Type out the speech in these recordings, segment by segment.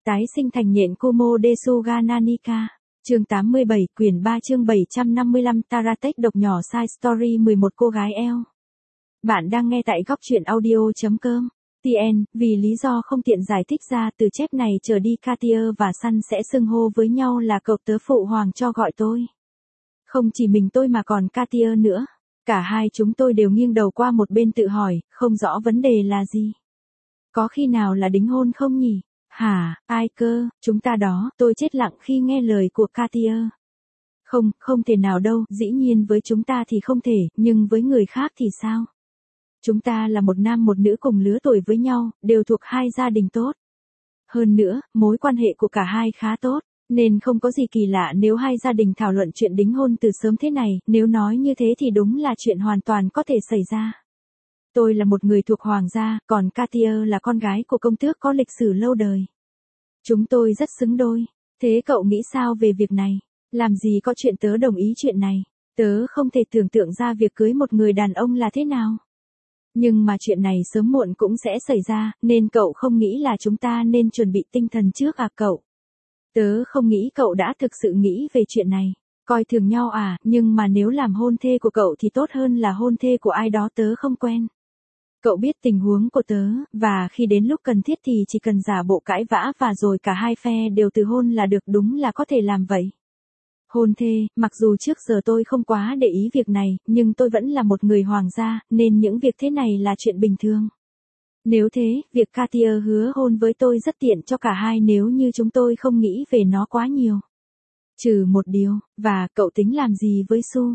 Tái sinh thành nhện Kumo Desuga Nanika. Chương 87, quyển 3 chương 755 Taratech độc nhỏ side story 11 cô gái eo. Bạn đang nghe tại góc truyện audio.com. TN, vì lý do không tiện giải thích ra từ chép này trở đi Cartier và Sun sẽ xưng hô với nhau là cậu tớ phụ hoàng cho gọi tôi. Không chỉ mình tôi mà còn Cartier nữa. Cả hai chúng tôi đều nghiêng đầu qua một bên tự hỏi, không rõ vấn đề là gì. Có khi nào là đính hôn không nhỉ? Hả, ai cơ, chúng ta đó, tôi chết lặng khi nghe lời của Cartier. Không thể nào đâu, dĩ nhiên với chúng ta thì không thể, nhưng với người khác thì sao? Chúng ta là một nam một nữ cùng lứa tuổi với nhau, đều thuộc hai gia đình tốt. Hơn nữa, mối quan hệ của cả hai khá tốt, nên không có gì kỳ lạ nếu hai gia đình thảo luận chuyện đính hôn từ sớm thế này, nếu nói như thế thì đúng là chuyện hoàn toàn có thể xảy ra. Tôi là một người thuộc hoàng gia, còn Cartier là con gái của công tước có lịch sử lâu đời. Chúng tôi rất xứng đôi. Thế cậu nghĩ sao về việc này? Làm gì có chuyện tớ đồng ý chuyện này. Tớ không thể tưởng tượng ra việc cưới một người đàn ông là thế nào. Nhưng mà chuyện này sớm muộn cũng sẽ xảy ra, nên cậu không nghĩ là chúng ta nên chuẩn bị tinh thần trước à cậu? Tớ không nghĩ cậu đã thực sự nghĩ về chuyện này. Coi thường nhau à, nhưng mà nếu làm hôn thê của cậu thì tốt hơn là hôn thê của ai đó tớ không quen. Cậu biết tình huống của tớ, và khi đến lúc cần thiết thì chỉ cần giả bộ cãi vã và rồi cả hai phe đều từ hôn là được, đúng là có thể làm vậy. Hôn thê, mặc dù trước giờ tôi không quá để ý việc này, nhưng tôi vẫn là một người hoàng gia, nên những việc thế này là chuyện bình thường. Nếu thế, việc Cartier hứa hôn với tôi rất tiện cho cả hai nếu như chúng tôi không nghĩ về nó quá nhiều. Trừ một điều, và cậu tính làm gì với Su?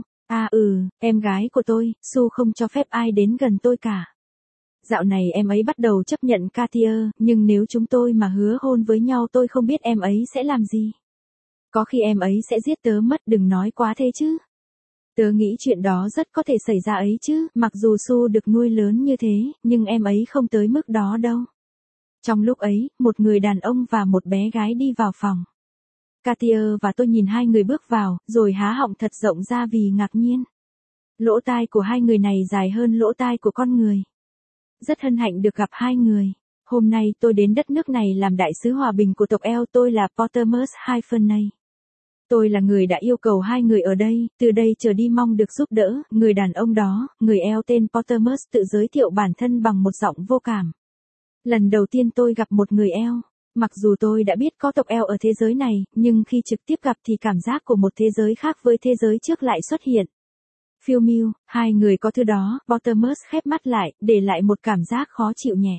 Em gái của tôi, Su không cho phép ai đến gần tôi cả. Dạo này em ấy bắt đầu chấp nhận Cartier, nhưng nếu chúng tôi mà hứa hôn với nhau tôi không biết em ấy sẽ làm gì. Có khi em ấy sẽ giết tớ mất, đừng nói quá thế chứ. Tớ nghĩ chuyện đó rất có thể xảy ra ấy chứ, mặc dù Su được nuôi lớn như thế, nhưng em ấy không tới mức đó đâu. Trong lúc ấy, một người đàn ông và một bé gái đi vào phòng. Cartier và tôi nhìn hai người bước vào, rồi há họng thật rộng ra vì ngạc nhiên. Lỗ tai của hai người này dài hơn lỗ tai của con người. Rất hân hạnh được gặp hai người. Hôm nay tôi đến đất nước này làm đại sứ hòa bình của tộc eo, tôi là Pottermus Hyphenay. Tôi là người đã yêu cầu hai người ở đây, từ đây trở đi mong được giúp đỡ. Người đàn ông đó, người eo tên Pottermus tự giới thiệu bản thân bằng một giọng vô cảm. Lần đầu tiên tôi gặp một người eo. Mặc dù tôi đã biết có tộc eo ở thế giới này, nhưng khi trực tiếp gặp thì cảm giác của một thế giới khác với thế giới trước lại xuất hiện. Phiêu miêu, hai người có thứ đó, Pottermus khép mắt lại, để lại một cảm giác khó chịu nhẹ.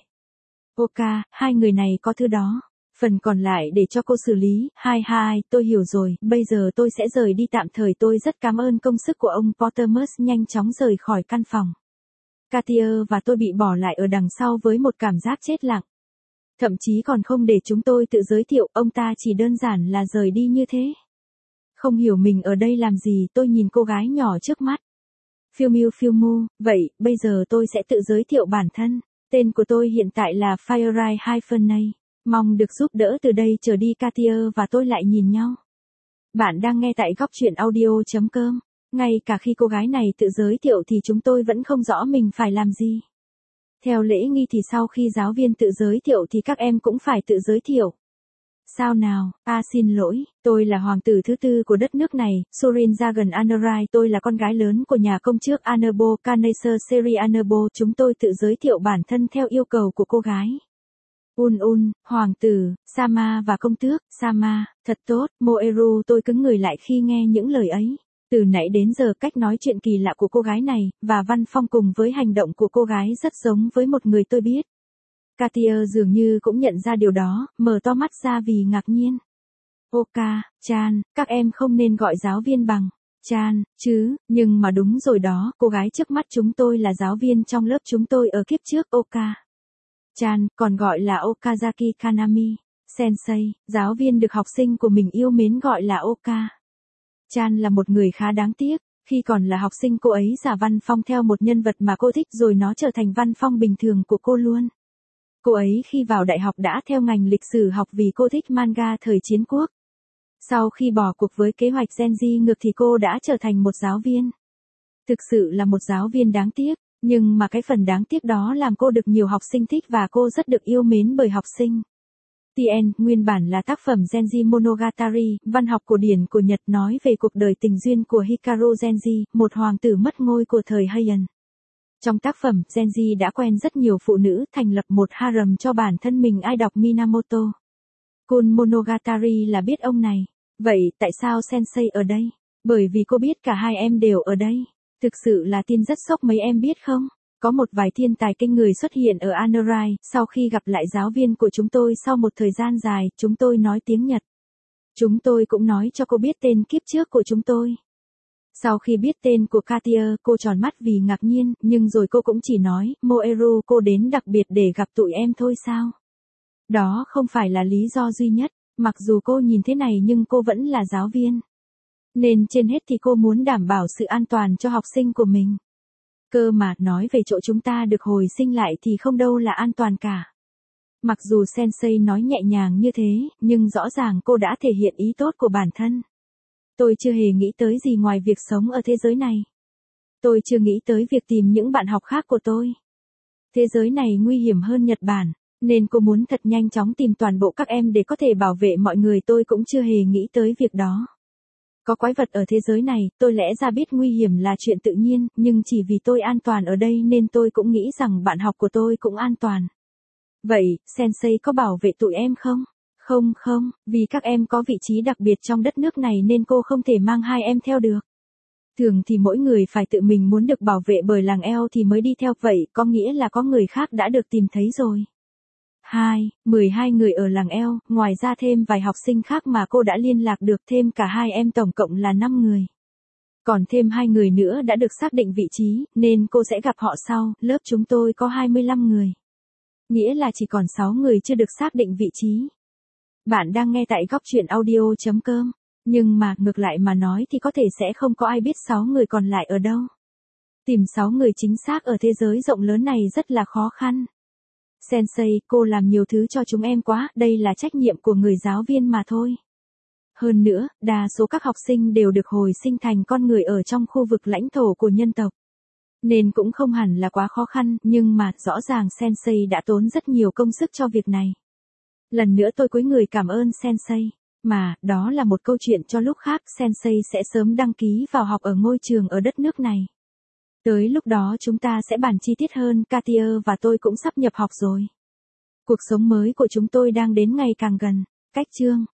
Oka, hai người này có thứ đó. Phần còn lại để cho cô xử lý. Hai, tôi hiểu rồi, bây giờ tôi sẽ rời đi tạm thời, tôi rất cảm ơn công sức của ông. Pottermus nhanh chóng rời khỏi căn phòng. Cartier và tôi bị bỏ lại ở đằng sau với một cảm giác chết lặng. Thậm chí còn không để chúng tôi tự giới thiệu, ông ta chỉ đơn giản là rời đi như thế. Không hiểu mình ở đây làm gì, tôi nhìn cô gái nhỏ trước mắt. Phiêu mu, vậy, bây giờ tôi sẽ tự giới thiệu bản thân. Tên của tôi hiện tại là Firelight Hyphenay. Mong được giúp đỡ từ đây trở đi. Cartier và tôi lại nhìn nhau. Bạn đang nghe tại góc truyện audio.com. Ngay cả khi cô gái này tự giới thiệu thì chúng tôi vẫn không rõ mình phải làm gì. Theo lễ nghi thì sau khi giáo viên tự giới thiệu thì các em cũng phải tự giới thiệu. Sao nào, xin lỗi, tôi là hoàng tử thứ tư của đất nước này, Surin Jagan Anerai, tôi là con gái lớn của nhà công tước Anerbo Kaneser Seri Anerbo. Chúng tôi tự giới thiệu bản thân theo yêu cầu của cô gái. Hoàng tử, Sama và công tước, Sama, thật tốt, Moeru. Tôi cứng người lại khi nghe những lời ấy. Từ nãy đến giờ cách nói chuyện kỳ lạ của cô gái này, và văn phong cùng với hành động của cô gái rất giống với một người tôi biết. Cartier dường như cũng nhận ra điều đó, mở to mắt ra vì ngạc nhiên. Oka, Chan, các em không nên gọi giáo viên bằng Chan, chứ, nhưng mà đúng rồi đó, cô gái trước mắt chúng tôi là giáo viên trong lớp chúng tôi ở kiếp trước. Oka. Chan, còn gọi là Okazaki Kanami. Sensei, giáo viên được học sinh của mình yêu mến gọi là Oka. Chan là một người khá đáng tiếc. Khi còn là học sinh cô ấy giả văn phong theo một nhân vật mà cô thích rồi nó trở thành văn phong bình thường của cô luôn. Cô ấy khi vào đại học đã theo ngành lịch sử học vì cô thích manga thời chiến quốc. Sau khi bỏ cuộc với kế hoạch Gen Z ngược thì cô đã trở thành một giáo viên. Thực sự là một giáo viên đáng tiếc, nhưng mà cái phần đáng tiếc đó làm cô được nhiều học sinh thích và cô rất được yêu mến bởi học sinh. TN, nguyên bản là tác phẩm Genji Monogatari, văn học cổ điển của Nhật nói về cuộc đời tình duyên của Hikaru Genji, một hoàng tử mất ngôi của thời Heian. Trong tác phẩm, Genji đã quen rất nhiều phụ nữ, thành lập một harem cho bản thân mình. Ai đọc Minamoto Kun Monogatari là biết ông này. Vậy, tại sao Sensei ở đây? Bởi vì cô biết cả hai em đều ở đây. Thực sự là tin rất sốc, mấy em biết không? Có một vài thiên tài kinh người xuất hiện ở Anurai, sau khi gặp lại giáo viên của chúng tôi sau một thời gian dài, chúng tôi nói tiếng Nhật. Chúng tôi cũng nói cho cô biết tên kiếp trước của chúng tôi. Sau khi biết tên của Katia, cô tròn mắt vì ngạc nhiên, nhưng rồi cô cũng chỉ nói, Moeru, cô đến đặc biệt để gặp tụi em thôi sao? Đó không phải là lý do duy nhất, mặc dù cô nhìn thế này nhưng cô vẫn là giáo viên. Nên trên hết thì cô muốn đảm bảo sự an toàn cho học sinh của mình. Cơ mà, nói về chỗ chúng ta được hồi sinh lại thì không đâu là an toàn cả. Mặc dù Sensei nói nhẹ nhàng như thế, nhưng rõ ràng cô đã thể hiện ý tốt của bản thân. Tôi chưa hề nghĩ tới gì ngoài việc sống ở thế giới này. Tôi chưa nghĩ tới việc tìm những bạn học khác của tôi. Thế giới này nguy hiểm hơn Nhật Bản, nên cô muốn thật nhanh chóng tìm toàn bộ các em để có thể bảo vệ mọi người. Tôi cũng chưa hề nghĩ tới việc đó. Có quái vật ở thế giới này, tôi lẽ ra biết nguy hiểm là chuyện tự nhiên, nhưng chỉ vì tôi an toàn ở đây nên tôi cũng nghĩ rằng bạn học của tôi cũng an toàn. Vậy, Sensei có bảo vệ tụi em không? Không, vì các em có vị trí đặc biệt trong đất nước này nên cô không thể mang hai em theo được. Thường thì mỗi người phải tự mình muốn được bảo vệ bởi làng eo thì mới đi theo, vậy có nghĩa là có người khác đã được tìm thấy rồi. 12 người ở làng eo, ngoài ra thêm vài học sinh khác mà cô đã liên lạc được, thêm cả hai em tổng cộng là 5 người. Còn thêm 2 người nữa đã được xác định vị trí, nên cô sẽ gặp họ sau. Lớp chúng tôi có 25 người. Nghĩa là chỉ còn 6 người chưa được xác định vị trí. Bạn đang nghe tại góc truyện audio.com. Nhưng mà, ngược lại mà nói thì có thể sẽ không có ai biết 6 người còn lại ở đâu. Tìm 6 người chính xác ở thế giới rộng lớn này rất là khó khăn. Sensei, cô làm nhiều thứ cho chúng em quá, đây là trách nhiệm của người giáo viên mà thôi. Hơn nữa, đa số các học sinh đều được hồi sinh thành con người ở trong khu vực lãnh thổ của nhân tộc. Nên cũng không hẳn là quá khó khăn, nhưng mà, rõ ràng Sensei đã tốn rất nhiều công sức cho việc này. Lần nữa tôi cúi người cảm ơn Sensei. Mà, đó là một câu chuyện cho lúc khác. Sensei sẽ sớm đăng ký vào học ở ngôi trường ở đất nước này. Tới lúc đó chúng ta sẽ bàn chi tiết hơn. Katia và tôi cũng sắp nhập học rồi. Cuộc sống mới của chúng tôi đang đến ngày càng gần. Cách chương